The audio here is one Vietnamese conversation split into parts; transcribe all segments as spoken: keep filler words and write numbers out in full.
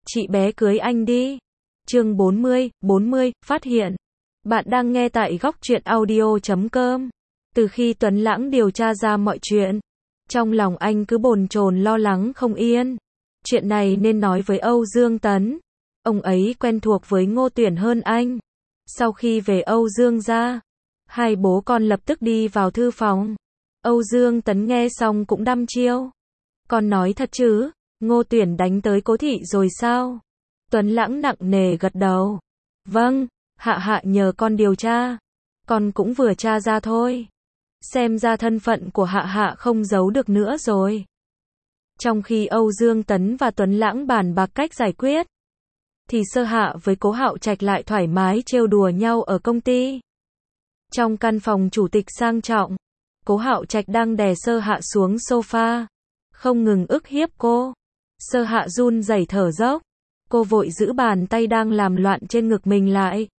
chị bé cưới anh đi. Chương bốn mươi, bốn mươi, phát hiện. Bạn đang nghe tại góc truyện audio chấm com. Từ khi Tuấn Lãng điều tra ra mọi chuyện, trong lòng anh cứ bồn chồn lo lắng không yên. Chuyện này nên nói với Âu Dương Tấn. Ông ấy quen thuộc với Ngô Tuyển hơn anh. Sau khi về Âu Dương gia, hai bố con lập tức đi vào thư phòng. Âu Dương Tấn nghe xong cũng đăm chiêu. Con nói thật chứ, Ngô Tuyển đánh tới Cố thị rồi sao? Tuấn Lãng nặng nề gật đầu. Vâng, hạ hạ nhờ con điều tra. Con cũng vừa tra ra thôi. Xem ra thân phận của hạ hạ không giấu được nữa rồi. Trong khi Âu Dương Tấn và Tuấn Lãng bàn bạc cách giải quyết, thì Sơ Hạ với Cố Hạo Trạch lại thoải mái trêu đùa nhau ở công ty. Trong căn phòng chủ tịch sang trọng, Cố Hạo Trạch đang đè Sơ Hạ xuống sofa, không ngừng ức hiếp cô. Sơ Hạ run rẩy thở dốc, cô vội giữ bàn tay đang làm loạn trên ngực mình lại.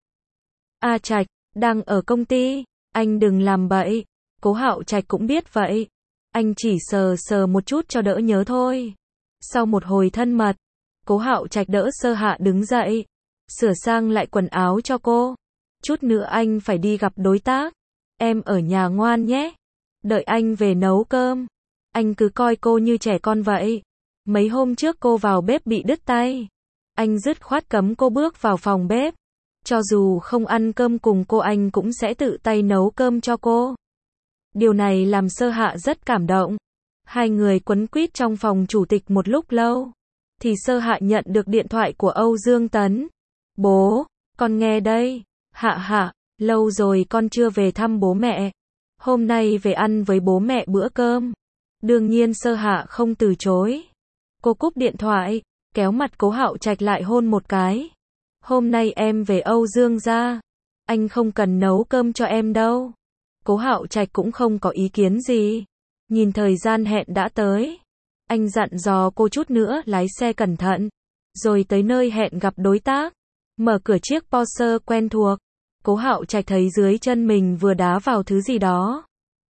A Trạch, đang ở công ty, anh đừng làm bậy. Cố Hạo Trạch cũng biết vậy. Anh chỉ sờ sờ một chút cho đỡ nhớ thôi. Sau một hồi thân mật, Cố Hạo Trạch đỡ Sơ Hạ đứng dậy, sửa sang lại quần áo cho cô. Chút nữa anh phải đi gặp đối tác. Em ở nhà ngoan nhé. Đợi anh về nấu cơm. Anh cứ coi cô như trẻ con vậy. Mấy hôm trước cô vào bếp bị đứt tay. Anh dứt khoát cấm cô bước vào phòng bếp. Cho dù không ăn cơm cùng cô, anh cũng sẽ tự tay nấu cơm cho cô. Điều này làm Sơ Hạ rất cảm động. Hai người quấn quýt trong phòng chủ tịch một lúc lâu, thì Sơ Hạ nhận được điện thoại của Âu Dương Tấn. Bố, con nghe đây. Hạ Hạ, lâu rồi con chưa về thăm bố mẹ. Hôm nay về ăn với bố mẹ bữa cơm. Đương nhiên Sơ Hạ không từ chối. Cô cúp điện thoại, kéo mặt Cố Hạo Trạch lại hôn một cái. Hôm nay em về Âu Dương gia, anh không cần nấu cơm cho em đâu. Cố Hạo Trạch cũng không có ý kiến gì. Nhìn thời gian hẹn đã tới, anh dặn dò cô chút nữa lái xe cẩn thận, rồi tới nơi hẹn gặp đối tác. Mở cửa chiếc Porsche quen thuộc, Cố Hạo Trạch thấy dưới chân mình vừa đá vào thứ gì đó.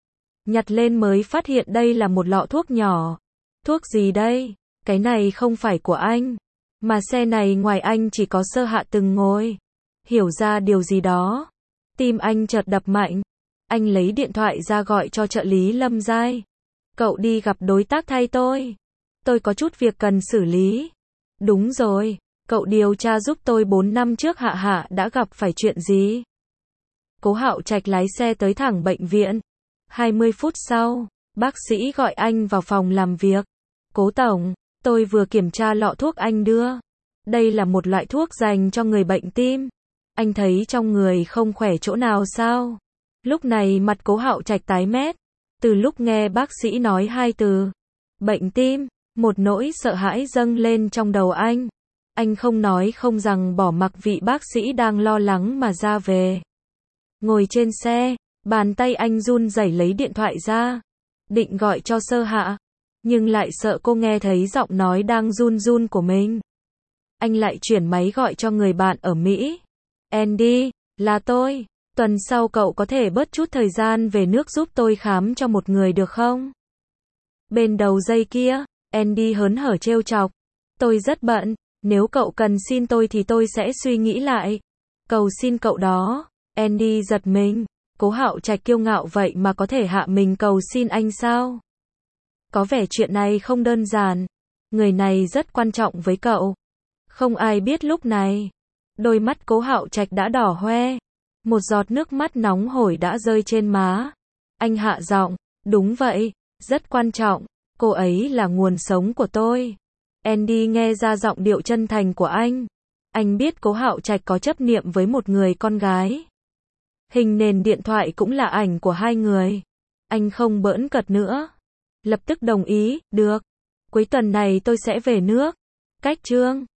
Nhặt lên mới phát hiện đây là một lọ thuốc nhỏ. Thuốc gì đây? Cái này không phải của anh. Mà xe này ngoài anh chỉ có Sơ Hạ từng ngồi. Hiểu ra điều gì đó, tim anh chợt đập mạnh. Anh lấy điện thoại ra gọi cho trợ lý Lâm Giai. Cậu đi gặp đối tác thay tôi. Tôi có chút việc cần xử lý. Đúng rồi, cậu điều tra giúp tôi bốn năm trước Hạ Hạ đã gặp phải chuyện gì. Cố Hạo Trạch lái xe tới thẳng bệnh viện. hai mươi phút sau, bác sĩ gọi anh vào phòng làm việc. Cố tổng, tôi vừa kiểm tra lọ thuốc anh đưa. Đây là một loại thuốc dành cho người bệnh tim. Anh thấy trong người không khỏe chỗ nào sao? Lúc này mặt Cố Hạo Trạch tái mét. Từ lúc nghe bác sĩ nói hai từ bệnh tim, một nỗi sợ hãi dâng lên trong đầu anh. Anh không nói không rằng bỏ mặc vị bác sĩ đang lo lắng mà ra về. Ngồi trên xe, bàn tay anh run rẩy lấy điện thoại ra, định gọi cho Sơ Hạ, nhưng lại sợ cô nghe thấy giọng nói đang run run của mình. Anh lại chuyển máy gọi cho người bạn ở Mỹ. Andy, là tôi. Tuần sau cậu có thể bớt chút thời gian về nước giúp tôi khám cho một người được không? Bên đầu dây kia, Andy hớn hở trêu chọc. Tôi rất bận, nếu cậu cần xin tôi thì tôi sẽ suy nghĩ lại. Cầu xin cậu đó. Andy giật mình. Cố Hạo Trạch kiêu ngạo vậy mà có thể hạ mình cầu xin anh sao? Có vẻ chuyện này không đơn giản. Người này rất quan trọng với cậu. Không ai biết lúc này, đôi mắt Cố Hạo Trạch đã đỏ hoe. Một giọt nước mắt nóng hổi đã rơi trên má. Anh hạ giọng, đúng vậy, rất quan trọng, cô ấy là nguồn sống của tôi. Andy nghe ra giọng điệu chân thành của anh. Anh biết Cố Hạo Trạch có chấp niệm với một người con gái. Hình nền điện thoại cũng là ảnh của hai người. Anh không bỡn cợt nữa. Lập tức đồng ý, được. Cuối tuần này tôi sẽ về nước. Cách Trương,